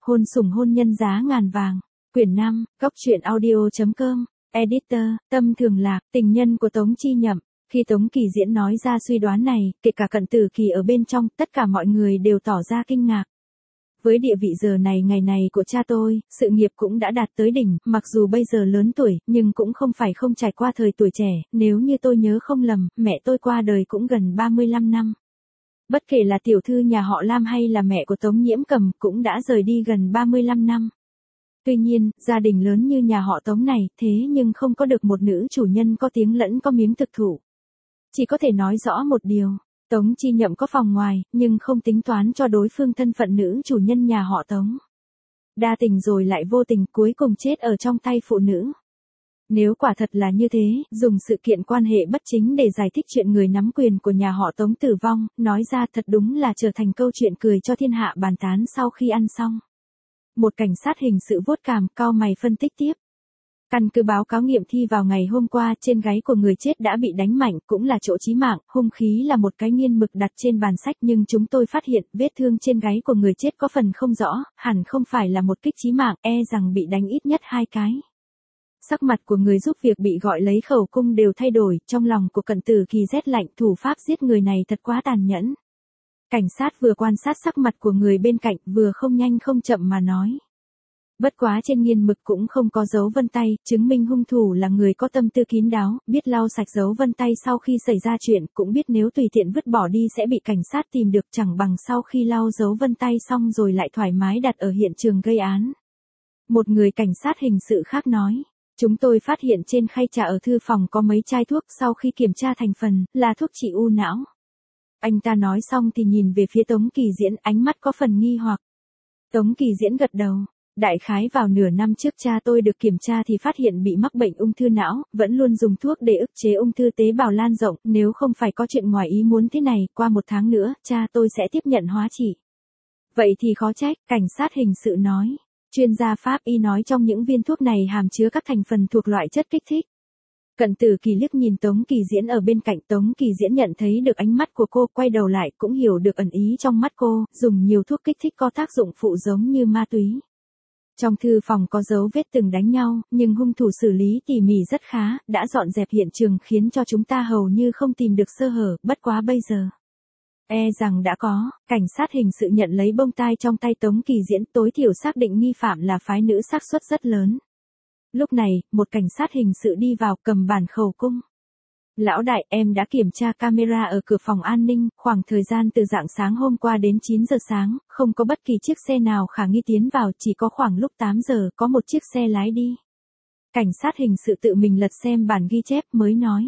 Hôn sủng hôn nhân giá ngàn vàng. Quyển 5, Cốc truyện audio.com. Editor, Tâm Thường Lạc, tình nhân của Tống Chi Nhậm. Khi Tống Kỳ Diễn nói ra suy đoán này, kể cả Cận Tử Kỳ ở bên trong, tất cả mọi người đều tỏ ra kinh ngạc. Với địa vị giờ này ngày này của cha tôi, sự nghiệp cũng đã đạt tới đỉnh, mặc dù bây giờ lớn tuổi, nhưng cũng không phải không trải qua thời tuổi trẻ, nếu như tôi nhớ không lầm, mẹ tôi qua đời cũng gần 35 năm. Bất kể là tiểu thư nhà họ Lam hay là mẹ của Tống Nhiễm Cầm cũng đã rời đi gần 35 năm. Tuy nhiên, gia đình lớn như nhà họ Tống này, thế nhưng không có được một nữ chủ nhân có tiếng lẫn có miếng thực thụ. Chỉ có thể nói rõ một điều, Tống Chi Nhậm có phòng ngoài, nhưng không tính toán cho đối phương thân phận nữ chủ nhân nhà họ Tống. Đa tình rồi lại vô tình, cuối cùng chết ở trong tay phụ nữ. Nếu quả thật là như thế, dùng sự kiện quan hệ bất chính để giải thích chuyện người nắm quyền của nhà họ Tống tử vong, nói ra thật đúng là trở thành câu chuyện cười cho thiên hạ bàn tán sau khi ăn xong. Một cảnh sát hình sự vuốt cằm, cau mày phân tích tiếp. Căn cứ báo cáo nghiệm thi vào ngày hôm qua, trên gáy của người chết đã bị đánh mạnh, cũng là chỗ chí mạng, hung khí là một cái nghiên mực đặt trên bàn sách, nhưng chúng tôi phát hiện vết thương trên gáy của người chết có phần không rõ, hẳn không phải là một kích chí mạng, rằng bị đánh ít nhất 2 cái. Sắc mặt của người giúp việc bị gọi lấy khẩu cung đều thay đổi, trong lòng của Cận Tử Kỳ rét lạnh, thủ pháp giết người này thật quá tàn nhẫn. Cảnh sát vừa quan sát sắc mặt của người bên cạnh, vừa không nhanh không chậm mà nói. Bất quá trên nghiên mực cũng không có dấu vân tay, chứng minh hung thủ là người có tâm tư kín đáo, biết lau sạch dấu vân tay sau khi xảy ra chuyện, cũng biết nếu tùy tiện vứt bỏ đi sẽ bị cảnh sát tìm được, chẳng bằng sau khi lau dấu vân tay xong rồi lại thoải mái đặt ở hiện trường gây án. Một người cảnh sát hình sự khác nói. Chúng tôi phát hiện trên khay trà ở thư phòng có mấy chai thuốc, sau khi kiểm tra thành phần, là thuốc trị u não. Anh ta nói xong thì nhìn về phía Tống Kỳ Diễn, ánh mắt có phần nghi hoặc. Tống Kỳ Diễn gật đầu. Đại khái vào nửa năm trước cha tôi được kiểm tra thì phát hiện bị mắc bệnh ung thư não, vẫn luôn dùng thuốc để ức chế ung thư tế bào lan rộng, nếu không phải có chuyện ngoài ý muốn thế này, qua 1 tháng nữa, cha tôi sẽ tiếp nhận hóa trị. Vậy thì khó trách, cảnh sát hình sự nói. Chuyên gia pháp y nói trong những viên thuốc này hàm chứa các thành phần thuộc loại chất kích thích. Cận Tử Kỳ liếc nhìn Tống Kỳ Diễn ở bên cạnh, Tống Kỳ Diễn nhận thấy được ánh mắt của cô, quay đầu lại cũng hiểu được ẩn ý trong mắt cô, dùng nhiều thuốc kích thích có tác dụng phụ giống như ma túy. Trong thư phòng có dấu vết từng đánh nhau, nhưng hung thủ xử lý tỉ mỉ rất khá, đã dọn dẹp hiện trường khiến cho chúng ta hầu như không tìm được sơ hở, bất quá bây giờ. Rằng đã có, cảnh sát hình sự nhận lấy bông tai trong tay Tống Kỳ Diễn, tối thiểu xác định nghi phạm là phái nữ, xác suất rất lớn. Lúc này, một cảnh sát hình sự đi vào, cầm bản khẩu cung. Lão đại, em đã kiểm tra camera ở cửa phòng an ninh, khoảng thời gian từ rạng sáng hôm qua đến 9 giờ sáng, không có bất kỳ chiếc xe nào khả nghi tiến vào, chỉ có khoảng lúc 8 giờ, có một chiếc xe lái đi. Cảnh sát hình sự tự mình lật xem bản ghi chép mới nói.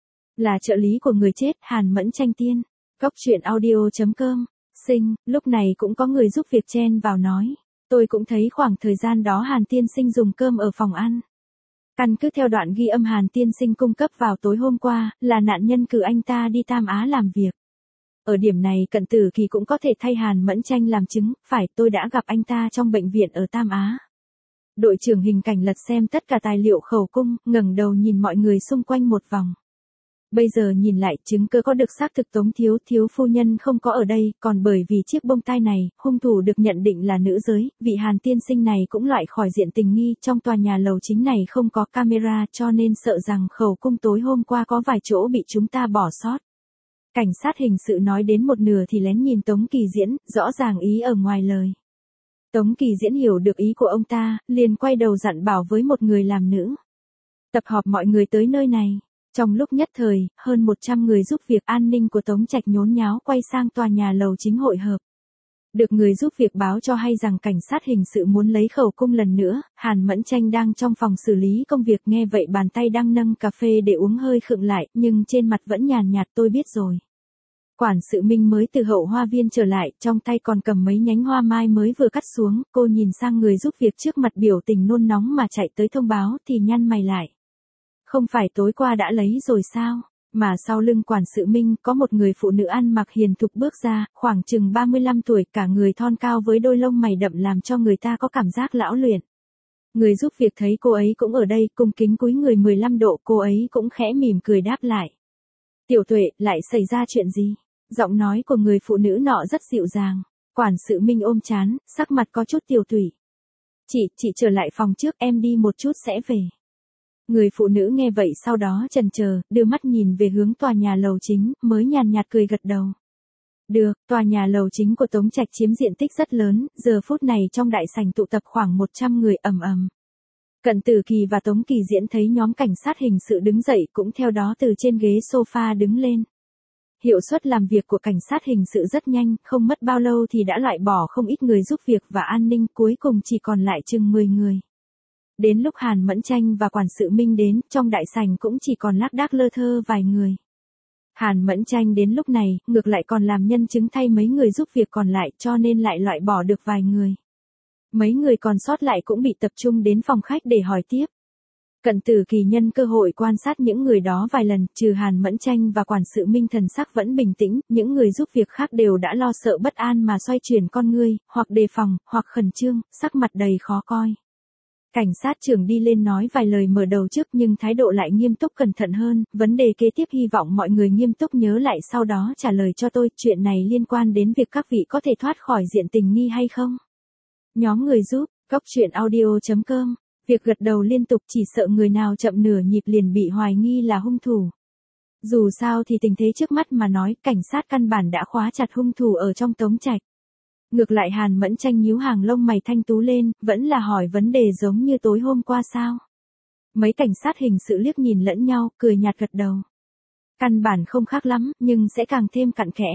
Là trợ lý của người chết, Hàn Mẫn Tranh Tiên. Cốc truyện audio.com. Lúc này cũng có người giúp việc chen vào nói. Tôi cũng thấy khoảng thời gian đó Hàn Tiên Sinh dùng cơm ở phòng ăn. Căn cứ theo đoạn ghi âm Hàn Tiên Sinh cung cấp vào tối hôm qua, là nạn nhân cử anh ta đi Tam Á làm việc. Ở điểm này Cận Tử Kỳ cũng có thể thay Hàn Mẫn Tranh làm chứng, phải, tôi đã gặp anh ta trong bệnh viện ở Tam Á. Đội trưởng hình cảnh lật xem tất cả tài liệu khẩu cung, ngẩng đầu nhìn mọi người xung quanh một vòng. Bây giờ nhìn lại, chứng cứ có được xác thực Tống thiếu phu nhân không có ở đây, còn bởi vì chiếc bông tai này, hung thủ được nhận định là nữ giới, vị Hàn Tiên Sinh này cũng loại khỏi diện tình nghi, trong tòa nhà lầu chính này không có camera, cho nên sợ rằng khẩu cung tối hôm qua có vài chỗ bị chúng ta bỏ sót. Cảnh sát hình sự nói đến một nửa thì lén nhìn Tống Kỳ Diễn, rõ ràng ý ở ngoài lời. Tống Kỳ Diễn hiểu được ý của ông ta, liền quay đầu dặn bảo với một người làm nữ. Tập hợp mọi người tới nơi này. Trong lúc nhất thời, hơn 100 người giúp việc an ninh của Tống Trạch nhốn nháo quay sang tòa nhà lầu chính hội hợp. Được người giúp việc báo cho hay rằng cảnh sát hình sự muốn lấy khẩu cung lần nữa, Hàn Mẫn Tranh đang trong phòng xử lý công việc, nghe vậy bàn tay đang nâng cà phê để uống hơi khựng lại, nhưng trên mặt vẫn nhàn nhạt, tôi biết rồi. Quản sự Minh mới từ hậu hoa viên trở lại, trong tay còn cầm mấy nhánh hoa mai mới vừa cắt xuống, cô nhìn sang người giúp việc trước mặt biểu tình nôn nóng mà chạy tới thông báo thì nhăn mày lại. Không phải tối qua đã lấy rồi sao? Mà sau lưng quản sự Minh có một người phụ nữ ăn mặc hiền thục bước ra, khoảng chừng 35 tuổi, cả người thon cao với đôi lông mày đậm làm cho người ta có cảm giác lão luyện. Người giúp việc thấy cô ấy cũng ở đây, cung kính cúi người 15 độ, cô ấy cũng khẽ mỉm cười đáp lại. Tiểu Tuệ, lại xảy ra chuyện gì? Giọng nói của người phụ nữ nọ rất dịu dàng. Quản sự Minh ôm trán, sắc mặt có chút tiều tụy. Chị trở lại phòng trước, em đi một chút sẽ về. Người phụ nữ nghe vậy sau đó chần chờ, đưa mắt nhìn về hướng tòa nhà lầu chính, mới nhàn nhạt cười gật đầu. Được, tòa nhà lầu chính của Tống Trạch chiếm diện tích rất lớn, giờ phút này trong đại sảnh tụ tập khoảng 100 người ầm ầm. Cận Tử Kỳ và Tống Kỳ Diễn thấy nhóm cảnh sát hình sự đứng dậy cũng theo đó từ trên ghế sofa đứng lên. Hiệu suất làm việc của cảnh sát hình sự rất nhanh, không mất bao lâu thì đã loại bỏ không ít người giúp việc và an ninh, cuối cùng chỉ còn lại chừng 10 người. Đến lúc Hàn Mẫn Tranh và quản sự Minh đến, trong đại sảnh cũng chỉ còn lác đác lơ thơ vài người. Hàn Mẫn Tranh đến lúc này, ngược lại còn làm nhân chứng thay mấy người giúp việc còn lại, cho nên lại loại bỏ được vài người. Mấy người còn sót lại cũng bị tập trung đến phòng khách để hỏi tiếp. Cận Tử Kỳ nhân cơ hội quan sát những người đó vài lần, trừ Hàn Mẫn Tranh và quản sự Minh thần sắc vẫn bình tĩnh, những người giúp việc khác đều đã lo sợ bất an mà xoay chuyển con ngươi, hoặc đề phòng, hoặc khẩn trương, sắc mặt đầy khó coi. Cảnh sát trưởng đi lên nói vài lời mở đầu trước nhưng thái độ lại nghiêm túc cẩn thận hơn, vấn đề kế tiếp hy vọng mọi người nghiêm túc nhớ lại sau đó trả lời cho tôi, chuyện này liên quan đến việc các vị có thể thoát khỏi diện tình nghi hay không? Nhóm người giúp, goctruyện.audio.com, việc gật đầu liên tục chỉ sợ người nào chậm nửa nhịp liền bị hoài nghi là hung thủ. Dù sao thì tình thế trước mắt mà nói, cảnh sát căn bản đã khóa chặt hung thủ ở trong Tống Trạch. Ngược lại Hàn Mẫn Tranh nhíu hàng lông mày thanh tú lên, vẫn là hỏi vấn đề giống như tối hôm qua sao? Mấy cảnh sát hình sự liếc nhìn lẫn nhau, cười nhạt gật đầu. Căn bản không khác lắm, nhưng sẽ càng thêm cặn kẽ.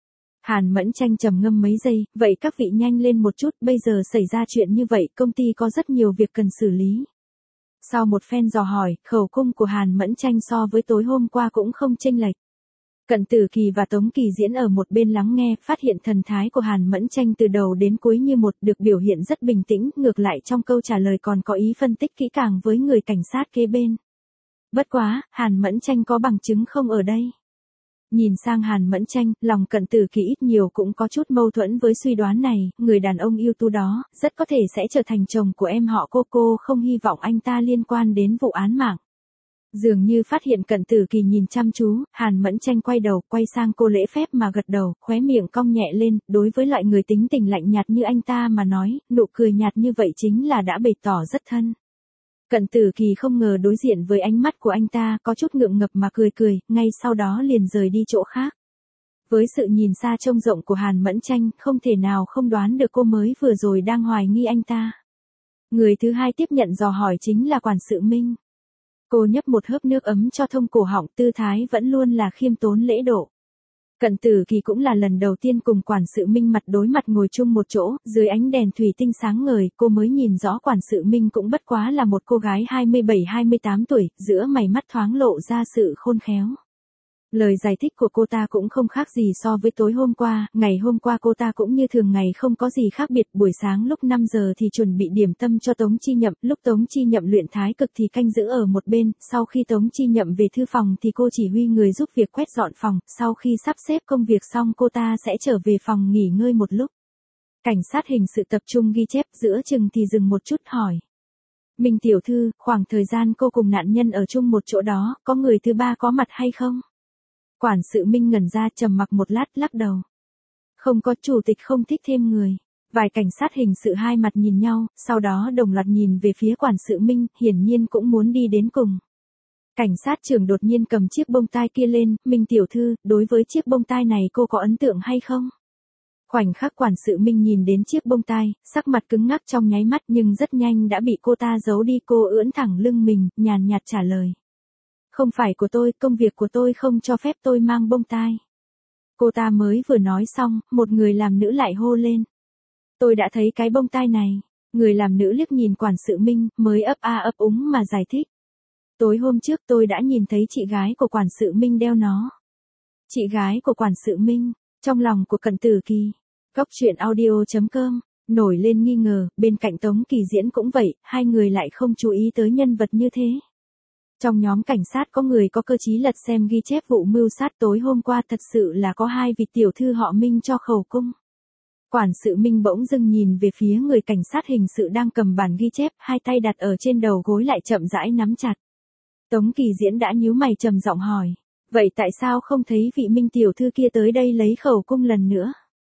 Hàn Mẫn Tranh trầm ngâm mấy giây, vậy các vị nhanh lên một chút, bây giờ xảy ra chuyện như vậy, công ty có rất nhiều việc cần xử lý. Sau một phen dò hỏi, khẩu cung của Hàn Mẫn Tranh so với tối hôm qua cũng không chênh lệch. Cận Tử Kỳ và Tống Kỳ Diễn ở một bên lắng nghe, phát hiện thần thái của Hàn Mẫn Tranh từ đầu đến cuối như một, được biểu hiện rất bình tĩnh, ngược lại trong câu trả lời còn có ý phân tích kỹ càng với người cảnh sát kế bên. Bất quá, Hàn Mẫn Tranh có bằng chứng không ở đây? Nhìn sang Hàn Mẫn Tranh, lòng Cận Tử Kỳ ít nhiều cũng có chút mâu thuẫn với suy đoán này, người đàn ông ưu tú đó, rất có thể sẽ trở thành chồng của em họ cô không hy vọng anh ta liên quan đến vụ án mạng. Dường như phát hiện Cận Tử Kỳ nhìn chăm chú, Hàn Mẫn Tranh quay đầu, quay sang cô lễ phép mà gật đầu, khóe miệng cong nhẹ lên, đối với loại người tính tình lạnh nhạt như anh ta mà nói, nụ cười nhạt như vậy chính là đã bày tỏ rất thân. Cận Tử Kỳ không ngờ đối diện với ánh mắt của anh ta, có chút ngượng ngập mà cười, ngay sau đó liền rời đi chỗ khác. Với sự nhìn xa trông rộng của Hàn Mẫn Tranh, không thể nào không đoán được cô mới vừa rồi đang hoài nghi anh ta. Người thứ hai tiếp nhận dò hỏi chính là quản sự Minh. Cô nhấp một hớp nước ấm cho thông cổ họng, tư thái vẫn luôn là khiêm tốn lễ độ. Cận Tử Kỳ cũng là lần đầu tiên cùng quản sự Minh mặt đối mặt ngồi chung một chỗ, dưới ánh đèn thủy tinh sáng ngời, cô mới nhìn rõ quản sự Minh cũng bất quá là một cô gái 27-28 tuổi, giữa mày mắt thoáng lộ ra sự khôn khéo. Lời giải thích của cô ta cũng không khác gì so với tối hôm qua, ngày hôm qua cô ta cũng như thường ngày không có gì khác biệt, buổi sáng lúc 5 giờ thì chuẩn bị điểm tâm cho Tống Chi Nhậm, lúc Tống Chi Nhậm luyện thái cực thì canh giữ ở một bên, sau khi Tống Chi Nhậm về thư phòng thì cô chỉ huy người giúp việc quét dọn phòng, sau khi sắp xếp công việc xong cô ta sẽ trở về phòng nghỉ ngơi một lúc. Cảnh sát hình sự tập trung ghi chép, giữa chừng thì dừng một chút hỏi. Minh tiểu thư, khoảng thời gian cô cùng nạn nhân ở chung một chỗ đó, có người thứ ba có mặt hay không? Quản sự Minh ngẩn ra trầm mặc một lát lắc đầu. Không có, chủ tịch không thích thêm người. Vài cảnh sát hình sự hai mặt nhìn nhau, sau đó đồng loạt nhìn về phía quản sự Minh, hiển nhiên cũng muốn đi đến cùng. Cảnh sát trưởng đột nhiên cầm chiếc bông tai kia lên, Minh tiểu thư, đối với chiếc bông tai này cô có ấn tượng hay không? Khoảnh khắc quản sự Minh nhìn đến chiếc bông tai, sắc mặt cứng ngắc trong nháy mắt nhưng rất nhanh đã bị cô ta giấu đi, cô ưỡn thẳng lưng mình, nhàn nhạt trả lời. Không phải của tôi, công việc của tôi không cho phép tôi mang bông tai. Cô ta mới vừa nói xong, một người làm nữ lại hô lên. Tôi đã thấy cái bông tai này. Người làm nữ liếc nhìn quản sự Minh, mới ấp a ấp úng mà giải thích. Tối hôm trước tôi đã nhìn thấy chị gái của quản sự Minh đeo nó. Chị gái của quản sự Minh, trong lòng của Cận Tử Kỳ. Goctruyện.audio.com, nổi lên nghi ngờ, bên cạnh Tống Kỳ Diễn cũng vậy, hai người lại không chú ý tới nhân vật như thế. Trong nhóm cảnh sát có người có cơ trí lật xem ghi chép vụ mưu sát tối hôm qua, thật sự là có hai vị tiểu thư họ Minh cho khẩu cung. Quản sự Minh bỗng dưng nhìn về phía người cảnh sát hình sự đang cầm bản ghi chép, hai tay đặt ở trên đầu gối lại chậm rãi nắm chặt. Tống Kỳ Diễn đã nhíu mày trầm giọng hỏi, vậy tại sao không thấy vị Minh tiểu thư kia tới đây lấy khẩu cung lần nữa?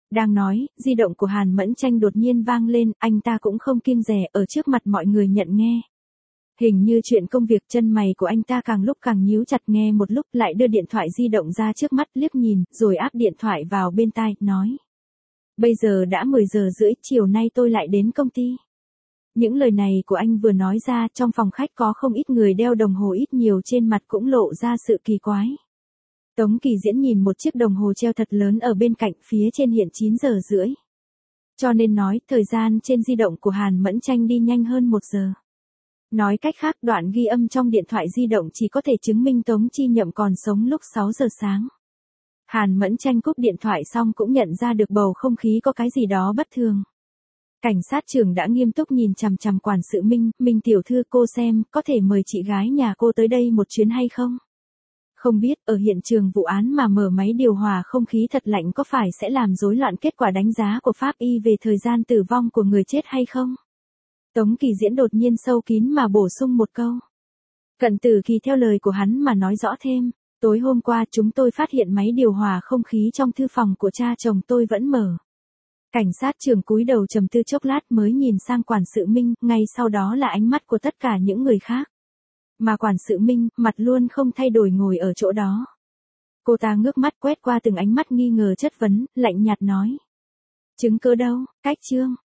Đang nói, di động của Hàn Mẫn Tranh đột nhiên vang lên, anh ta cũng không kiêng dè ở trước mặt mọi người nhận nghe. Hình như chuyện công việc, chân mày của anh ta càng lúc càng nhíu chặt, nghe một lúc lại đưa điện thoại di động ra trước mắt liếc nhìn, rồi áp điện thoại vào bên tai, nói. Bây giờ đã 10 giờ rưỡi, chiều nay tôi lại đến công ty. Những lời này của anh vừa nói ra, trong phòng khách có không ít người đeo đồng hồ ít nhiều trên mặt cũng lộ ra sự kỳ quái. Tống Kỳ Diễn nhìn một chiếc đồng hồ treo thật lớn ở bên cạnh, phía trên hiện 9 giờ rưỡi. Cho nên nói, thời gian trên di động của Hàn Mẫn Tranh đi nhanh hơn 1 giờ. Nói cách khác, đoạn ghi âm trong điện thoại di động chỉ có thể chứng minh Tống Chi Nhậm còn sống lúc 6 giờ sáng. Hàn Mẫn Tranh cúp điện thoại xong cũng nhận ra được bầu không khí có cái gì đó bất thường. Cảnh sát trưởng đã nghiêm túc nhìn chằm chằm quản sự Minh, Minh tiểu thư, cô xem, có thể mời chị gái nhà cô tới đây một chuyến hay không? Không biết, ở hiện trường vụ án mà mở máy điều hòa không khí thật lạnh có phải sẽ làm rối loạn kết quả đánh giá của pháp y về thời gian tử vong của người chết hay không? Tống Kỳ Diễn đột nhiên sâu kín mà bổ sung một câu. Cận Tử Kỳ theo lời của hắn mà nói rõ thêm, tối hôm qua chúng tôi phát hiện máy điều hòa không khí trong thư phòng của cha chồng tôi vẫn mở. Cảnh sát trưởng cúi đầu trầm tư chốc lát mới nhìn sang quản sự Minh, ngay sau đó là ánh mắt của tất cả những người khác. Mà quản sự Minh, mặt luôn không thay đổi ngồi ở chỗ đó. Cô ta ngước mắt quét qua từng ánh mắt nghi ngờ chất vấn, lạnh nhạt nói. Chứng cứ đâu, Cách Trương?